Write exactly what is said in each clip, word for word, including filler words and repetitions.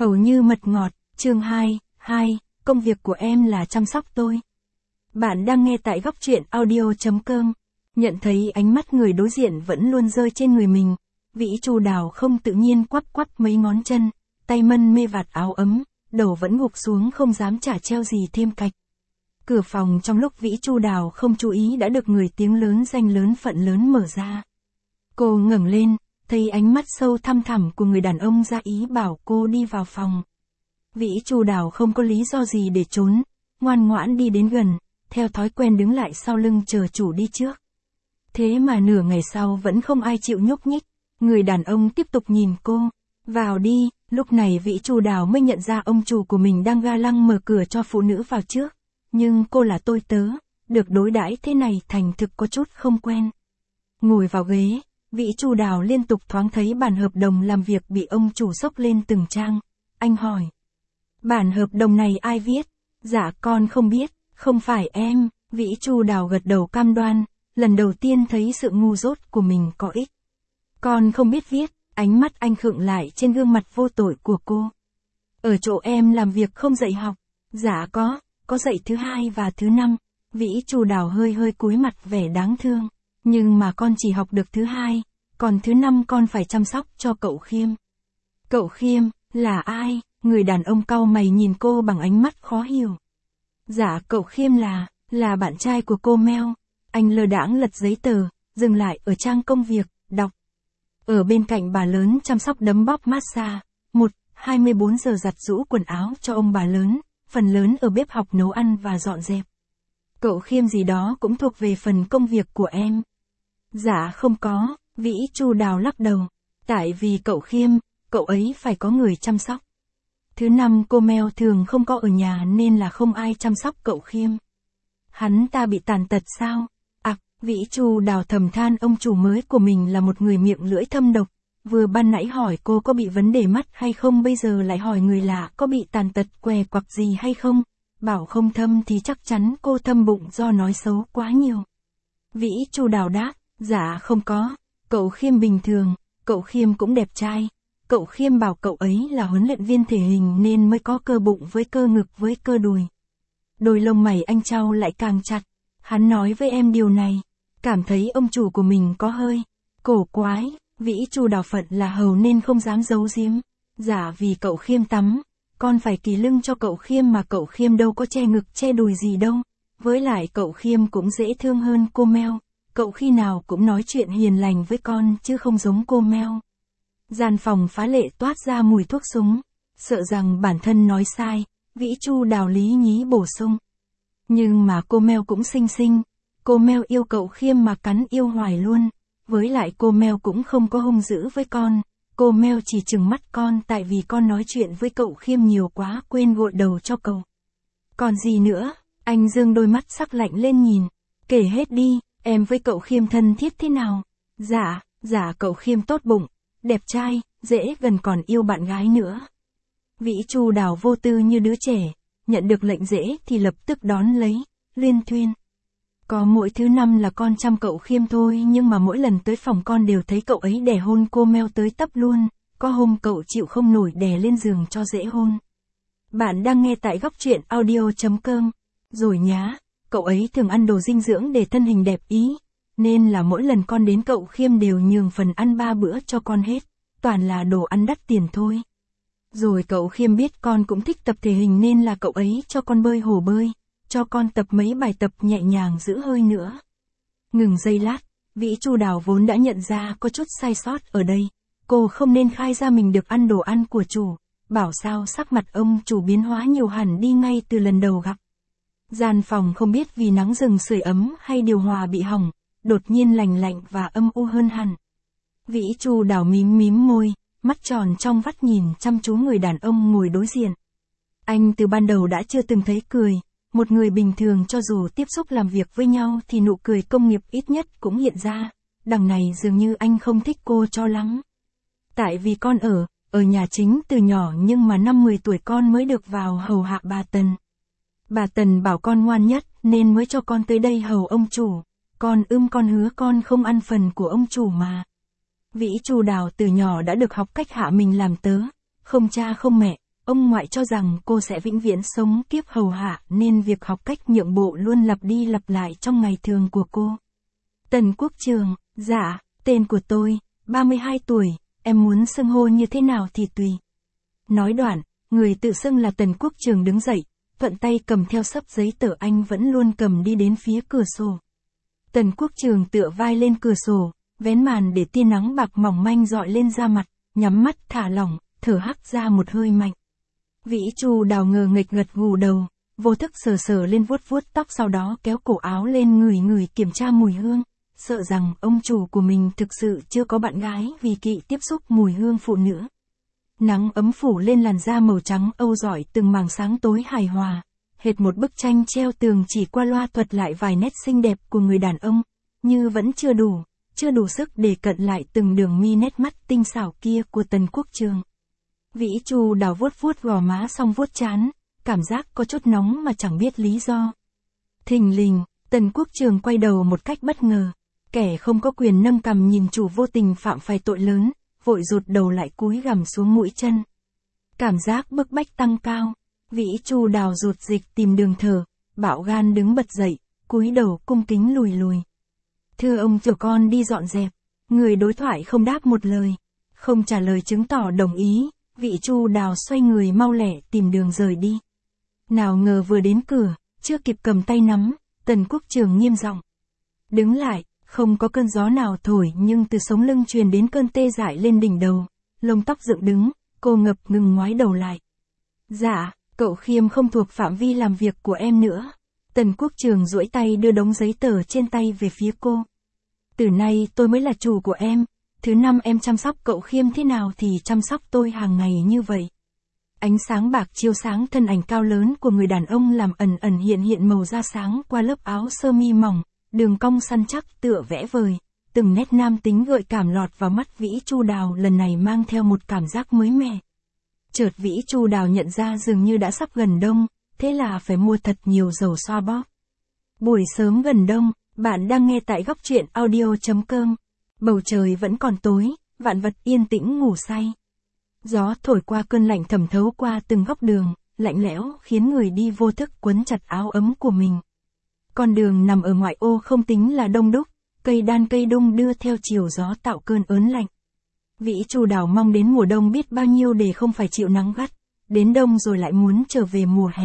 Hầu như mật ngọt, chương hai, hai, công việc của em là chăm sóc tôi. Bạn đang nghe tại góc truyện audio.com. Nhận thấy ánh mắt người đối diện vẫn luôn rơi trên người mình, Vĩ Chu Đào không tự nhiên quắp quắp mấy ngón chân, tay mân mê vạt áo ấm, đầu vẫn gục xuống không dám trả treo gì thêm cạch. Cửa phòng trong lúc Vĩ Chu Đào không chú ý đã được người tiếng lớn danh lớn phận lớn mở ra. Cô ngẩng lên, thấy ánh mắt sâu thăm thẳm của người đàn ông ra ý bảo cô đi vào phòng. Vĩ Chu Đào không có lý do gì để trốn, ngoan ngoãn đi đến gần, theo thói quen đứng lại sau lưng chờ chủ đi trước. Thế mà nửa ngày sau vẫn không ai chịu nhúc nhích, người đàn ông tiếp tục nhìn cô. Vào đi, lúc này Vĩ Chu Đào mới nhận ra ông chủ của mình đang ga lăng mở cửa cho phụ nữ vào trước. Nhưng cô là tôi tớ, được đối đãi thế này thành thực có chút không quen. Ngồi vào ghế, Vĩ Chu Đào liên tục thoáng thấy bản hợp đồng làm việc bị ông chủ xốc lên từng trang. Anh hỏi. Bản hợp đồng này ai viết? Dạ con không biết, không phải em. Vĩ Chu Đào gật đầu cam đoan, lần đầu tiên thấy sự ngu dốt của mình có ích. Con không biết viết, ánh mắt anh khựng lại trên gương mặt vô tội của cô. Ở chỗ em làm việc không dạy học. Dạ có, có dạy thứ hai và thứ năm. Vĩ Chu Đào hơi hơi cúi mặt vẻ đáng thương. Nhưng mà con chỉ học được thứ hai, còn thứ năm con phải chăm sóc cho cậu Khiêm. Cậu Khiêm, là ai? Người đàn ông cau mày nhìn cô bằng ánh mắt khó hiểu. Dạ cậu Khiêm là, là bạn trai của cô Mel. Anh lơ đãng lật giấy tờ, dừng lại ở trang công việc, đọc. Ở bên cạnh bà lớn chăm sóc đấm bóp massage, một, hai mươi bốn giờ giặt giũ quần áo cho ông bà lớn, phần lớn ở bếp học nấu ăn và dọn dẹp. Cậu Khiêm gì đó cũng thuộc về phần công việc của em. Dạ không có, Vĩ Chu Đào lắc đầu. Tại vì cậu Khiêm, cậu ấy phải có người chăm sóc. Thứ năm cô Mel thường không có ở nhà nên là không ai chăm sóc cậu Khiêm. Hắn ta bị tàn tật sao? À, Vĩ Chu Đào thầm than ông chủ mới của mình là một người miệng lưỡi thâm độc. Vừa ban nãy hỏi cô có bị vấn đề mắt hay không, bây giờ lại hỏi người lạ có bị tàn tật què quặc gì hay không. Bảo không thâm thì chắc chắn cô thâm bụng do nói xấu quá nhiều. Vĩ Chu Đào đáp, dạ không có, cậu Khiêm bình thường, cậu Khiêm cũng đẹp trai. Cậu Khiêm bảo cậu ấy là huấn luyện viên thể hình nên mới có cơ bụng với cơ ngực với cơ đùi. Đôi lông mày anh trao lại càng chặt. Hắn nói với em điều này, cảm thấy ông chủ của mình có hơi cổ quái. Vĩ Chu Đào phận là hầu nên không dám giấu giếm. Dạ vì cậu Khiêm tắm, con phải kỳ lưng cho cậu Khiêm mà cậu Khiêm đâu có che ngực che đùi gì đâu. Với lại cậu Khiêm cũng dễ thương hơn cô Mel. Cậu khi nào cũng nói chuyện hiền lành với con chứ không giống cô Mel. Gian phòng phá lệ toát ra mùi thuốc súng. Sợ rằng bản thân nói sai, Vĩ Chu Đào lý nhí bổ sung. Nhưng mà cô Mel cũng xinh xinh. Cô Mel yêu cậu Khiêm mà cắn yêu hoài luôn. Với lại cô Mel cũng không có hung dữ với con. Cô Mel chỉ trừng mắt con tại vì con nói chuyện với cậu Khiêm nhiều quá quên gội đầu cho cậu. Còn gì nữa? Anh dương đôi mắt sắc lạnh lên nhìn. Kể hết đi, em với cậu Khiêm thân thiết thế nào? Dạ, dạ cậu Khiêm tốt bụng, đẹp trai, dễ gần còn yêu bạn gái nữa. Vĩ Chu Đào vô tư như đứa trẻ, nhận được lệnh dễ thì lập tức đón lấy, liên thuyên. Có mỗi thứ năm là con chăm cậu Khiêm thôi nhưng mà mỗi lần tới phòng con đều thấy cậu ấy đè hôn cô Mel tới tấp luôn, có hôm cậu chịu không nổi đè lên giường cho dễ hôn. Bạn đang nghe tại góc truyện audio.com. Rồi nhá, cậu ấy thường ăn đồ dinh dưỡng để thân hình đẹp ý, nên là mỗi lần con đến cậu Khiêm đều nhường phần ăn ba bữa cho con hết, toàn là đồ ăn đắt tiền thôi. Rồi cậu Khiêm biết con cũng thích tập thể hình nên là cậu ấy cho con bơi hồ bơi, cho con tập mấy bài tập nhẹ nhàng giữ hơi nữa. Ngừng giây lát, Vĩ Chu Đào vốn đã nhận ra có chút sai sót ở đây, cô không nên khai ra mình được ăn đồ ăn của chủ, bảo sao sắc mặt ông chủ biến hóa nhiều hẳn đi ngay từ lần đầu gặp. Gian phòng không biết vì nắng rừng sưởi ấm hay điều hòa bị hỏng, đột nhiên lành lạnh và âm u hơn hẳn. Vĩ Chu Đào mím mím môi, mắt tròn trong vắt nhìn chăm chú người đàn ông ngồi đối diện. Anh từ ban đầu đã chưa từng thấy cười, một người bình thường cho dù tiếp xúc làm việc với nhau thì nụ cười công nghiệp ít nhất cũng hiện ra, đằng này dường như anh không thích cô cho lắm. Tại vì con ở, ở nhà chính từ nhỏ nhưng mà năm mười tuổi con mới được vào hầu hạ bà Tần. Bà Tần bảo con ngoan nhất nên mới cho con tới đây hầu ông chủ, con ưm con hứa con không ăn phần của ông chủ mà. Vĩ Chu Đào từ nhỏ đã được học cách hạ mình làm tớ, không cha không mẹ, ông ngoại cho rằng cô sẽ vĩnh viễn sống kiếp hầu hạ nên việc học cách nhượng bộ luôn lặp đi lặp lại trong ngày thường của cô. Tần Quốc Trường, dạ, tên của tôi, ba mươi hai tuổi, em muốn xưng hô như thế nào thì tùy. Nói đoạn, người tự xưng là Tần Quốc Trường đứng dậy, thuận tay cầm theo xấp giấy tờ anh vẫn luôn cầm đi đến phía cửa sổ. Tần Quốc Trường tựa vai lên cửa sổ, vén màn để tia nắng bạc mỏng manh dọi lên da mặt, nhắm mắt thả lỏng, thở hắt ra một hơi mạnh. Vĩ Chu Đào ngờ nghịch gật gù đầu, vô thức sờ sờ lên vuốt vuốt tóc, sau đó kéo cổ áo lên ngửi ngửi kiểm tra mùi hương, sợ rằng ông chủ của mình thực sự chưa có bạn gái vì kỵ tiếp xúc mùi hương phụ nữ. Nắng ấm phủ lên làn da màu trắng âu rọi từng mảng sáng tối hài hòa, hệt một bức tranh treo tường chỉ qua loa thuật lại vài nét xinh đẹp của người đàn ông, như vẫn chưa đủ, chưa đủ sức để cận lại từng đường mi nét mắt tinh xảo kia của Tần Quốc Trường. Vĩ Chu Đào vuốt vuốt gò má xong vuốt trán, cảm giác có chút nóng mà chẳng biết lý do. Thình lình, Tần Quốc Trường quay đầu một cách bất ngờ, kẻ không có quyền nâng cằm nhìn chủ vô tình phạm phải tội lớn, vội rụt đầu lại cúi gằm xuống mũi chân. Cảm giác bức bách tăng cao, Vĩ Chu Đào rụt dịch tìm đường thở, bạo gan đứng bật dậy, cúi đầu cung kính lùi lùi. Thưa ông chủ, con đi dọn dẹp. Người đối thoại không đáp một lời, không trả lời chứng tỏ đồng ý, Vĩ Chu Đào xoay người mau lẹ tìm đường rời đi. Nào ngờ vừa đến cửa, chưa kịp cầm tay nắm, Tần Quốc Trường nghiêm giọng. Đứng lại, không có cơn gió nào thổi nhưng từ sống lưng truyền đến cơn tê dại lên đỉnh đầu, lông tóc dựng đứng, cô ngập ngừng ngoái đầu lại. Dạ, cậu Khiêm không thuộc phạm vi làm việc của em nữa. Tần Quốc Trường duỗi tay đưa đống giấy tờ trên tay về phía cô. Từ nay tôi mới là chủ của em, thứ năm em chăm sóc cậu Khiêm thế nào thì chăm sóc tôi hàng ngày như vậy. Ánh sáng bạc chiếu sáng thân ảnh cao lớn của người đàn ông làm ẩn ẩn hiện hiện màu da sáng qua lớp áo sơ mi mỏng, đường cong săn chắc tựa vẽ vời, từng nét nam tính gợi cảm lọt vào mắt Vĩ Chu Đào lần này mang theo một cảm giác mới mẻ. Chợt Vĩ Chu Đào nhận ra dường như đã sắp gần đông, thế là phải mua thật nhiều dầu xoa bóp. Buổi sớm gần đông, bạn đang nghe tại góc truyện audio chấm com. Bầu trời vẫn còn tối, vạn vật yên tĩnh ngủ say. Gió thổi qua cơn lạnh thẩm thấu qua từng góc đường, lạnh lẽo khiến người đi vô thức quấn chặt áo ấm của mình. Con đường nằm ở ngoại ô không tính là đông đúc, cây đan cây đung đưa theo chiều gió tạo cơn ớn lạnh. Vĩ Chu Đào mong đến mùa đông biết bao nhiêu để không phải chịu nắng gắt, đến đông rồi lại muốn trở về mùa hè.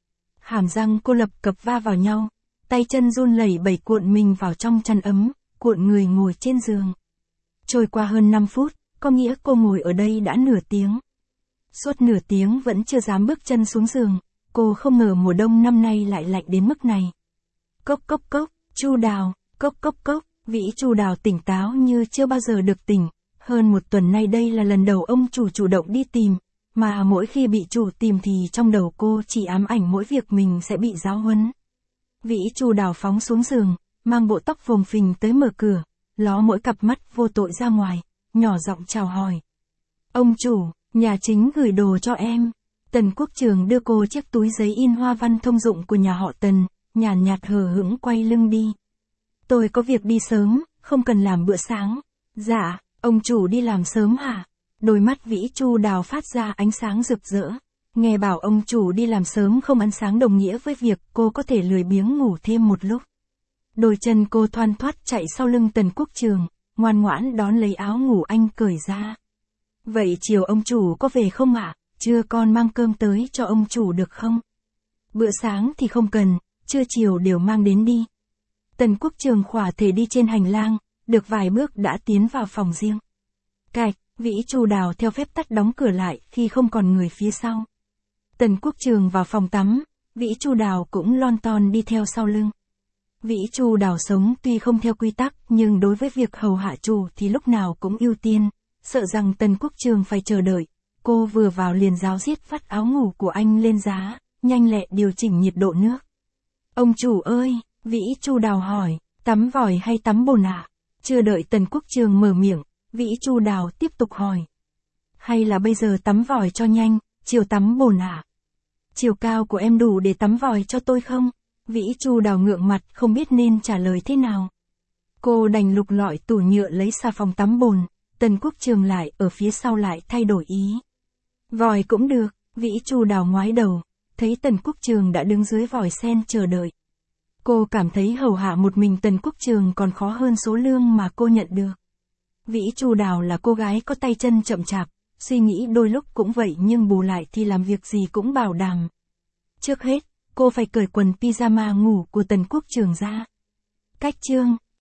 Hàm răng cô lập cập va vào nhau, tay chân run lẩy bẩy cuộn mình vào trong chăn ấm, cuộn người ngồi trên giường. Trôi qua hơn năm phút, có nghĩa cô ngồi ở đây đã nửa tiếng. Suốt nửa tiếng vẫn chưa dám bước chân xuống giường, cô không ngờ mùa đông năm nay lại lạnh đến mức này. Cốc cốc cốc, Chu Đào, cốc cốc cốc, Vĩ Chu Đào tỉnh táo như chưa bao giờ được tỉnh. Hơn một tuần nay đây là lần đầu ông chủ chủ động đi tìm, mà mỗi khi bị chủ tìm thì trong đầu cô chỉ ám ảnh mỗi việc mình sẽ bị giáo huấn. Vĩ Chu Đào phóng xuống giường, mang bộ tóc phồng phình tới mở cửa, ló mỗi cặp mắt vô tội ra ngoài, nhỏ giọng chào hỏi. Ông chủ, nhà chính gửi đồ cho em. Tần Quốc Trường đưa cô chiếc túi giấy in hoa văn thông dụng của nhà họ Tần, nhàn nhạt hờ hững quay lưng đi. Tôi có việc đi sớm, không cần làm bữa sáng. Dạ, ông chủ đi làm sớm hả? Đôi mắt Vĩ Chu Đào phát ra ánh sáng rực rỡ. Nghe bảo ông chủ đi làm sớm không ăn sáng đồng nghĩa với việc cô có thể lười biếng ngủ thêm một lúc. Đôi chân cô thoăn thoắt chạy sau lưng Tần Quốc Trường, ngoan ngoãn đón lấy áo ngủ anh cởi ra. Vậy chiều ông chủ có về không ạ? À? Trưa con mang cơm tới cho ông chủ được không? Bữa sáng thì không cần, trưa chiều đều mang đến đi. Tần Quốc Trường khỏa thể đi trên hành lang, được vài bước đã tiến vào phòng riêng. Cạch, Vĩ Chu Đào theo phép tắc đóng cửa lại khi không còn người phía sau. Tần Quốc Trường vào phòng tắm, Vĩ Chu Đào cũng lon ton đi theo sau lưng. Vĩ Chu Đào sống tuy không theo quy tắc nhưng đối với việc hầu hạ chủ thì lúc nào cũng ưu tiên, sợ rằng Tần Quốc Trường phải chờ đợi. Cô vừa vào liền ráo riết vắt áo ngủ của anh lên giá, nhanh lẹ điều chỉnh nhiệt độ nước. Ông chủ ơi, Vĩ Chu Đào hỏi, tắm vòi hay tắm bồn ạ? À? Chưa đợi Tần Quốc Trường mở miệng, Vĩ Chu Đào tiếp tục hỏi. Hay là bây giờ tắm vòi cho nhanh, chiều tắm bồn ạ? À? Chiều cao của em đủ để tắm vòi cho tôi không? Vĩ Chu Đào ngượng mặt không biết nên trả lời thế nào. Cô đành lục lọi tủ nhựa lấy xà phòng tắm bồn, Tần Quốc Trường lại ở phía sau lại thay đổi ý. Vòi cũng được, Vĩ Chu Đào ngoái đầu, thấy Tần Quốc Trường đã đứng dưới vòi sen chờ đợi. Cô cảm thấy hầu hạ một mình Tần Quốc Trường còn khó hơn số lương mà cô nhận được. Vĩ Chu Đào là cô gái có tay chân chậm chạp, suy nghĩ đôi lúc cũng vậy nhưng bù lại thì làm việc gì cũng bảo đảm. Trước hết, cô phải cởi quần pyjama ngủ của Tần Quốc Trường ra. Cách chương